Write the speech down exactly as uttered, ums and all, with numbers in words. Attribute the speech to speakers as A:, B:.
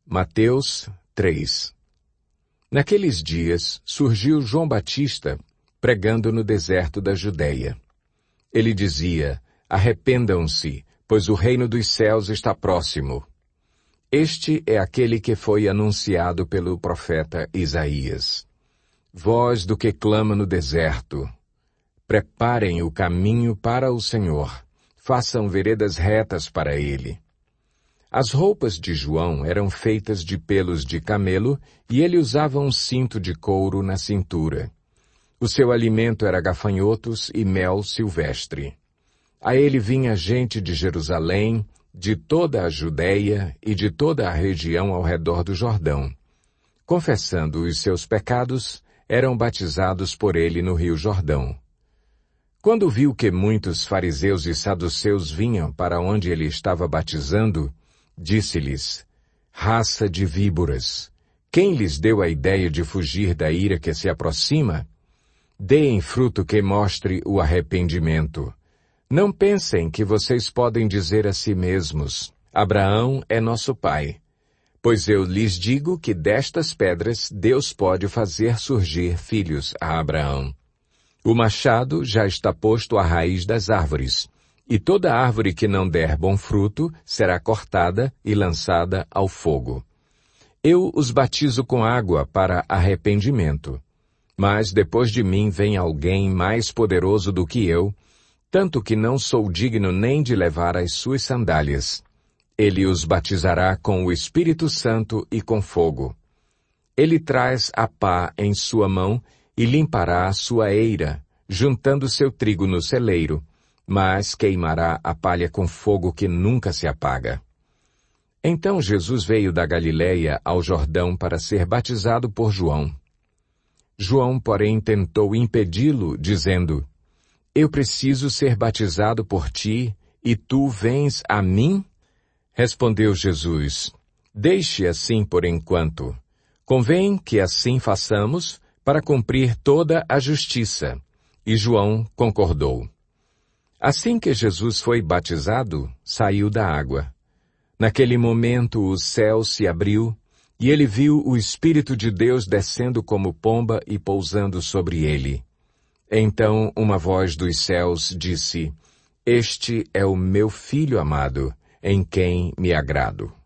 A: Mateus três. Naqueles dias surgiu João Batista pregando no deserto da Judeia. Ele dizia: arrependam-se, pois o reino dos céus está próximo. Este é aquele que foi anunciado pelo profeta Isaías. Voz do que clama no deserto: preparem o caminho para o Senhor, façam veredas retas para ele. As roupas de João eram feitas de pelos de camelo e ele usava um cinto de couro na cintura. O seu alimento era gafanhotos e mel silvestre. A ele vinha gente de Jerusalém, de toda a Judeia e de toda a região ao redor do Jordão. Confessando os seus pecados, eram batizados por ele no rio Jordão. Quando viu que muitos fariseus e saduceus vinham para onde ele estava batizando, disse-lhes: raça de víboras, quem lhes deu a ideia de fugir da ira que se aproxima? Deem fruto que mostre o arrependimento. Não pensem que vocês podem dizer a si mesmos: Abraão é nosso pai. Pois eu lhes digo que destas pedras Deus pode fazer surgir filhos a Abraão. O machado já está posto à raiz das árvores, e toda árvore que não der bom fruto será cortada e lançada ao fogo. Eu os batizo com água para arrependimento. Mas depois de mim vem alguém mais poderoso do que eu, tanto que não sou digno nem de levar as suas sandálias. Ele os batizará com o Espírito Santo e com fogo. Ele traz a pá em sua mão e limpará a sua eira, juntando seu trigo no celeiro, mas queimará a palha com fogo que nunca se apaga. Então Jesus veio da Galileia ao Jordão para ser batizado por João. João, porém, tentou impedi-lo, dizendo: eu preciso ser batizado por ti, e tu vens a mim? Respondeu Jesus: deixe assim por enquanto. Convém que assim façamos para cumprir toda a justiça. E João concordou. Assim que Jesus foi batizado, saiu da água. Naquele momento o céu se abriu, e ele viu o Espírito de Deus descendo como pomba e pousando sobre ele. Então uma voz dos céus disse: este é o meu Filho amado, em quem me agrado.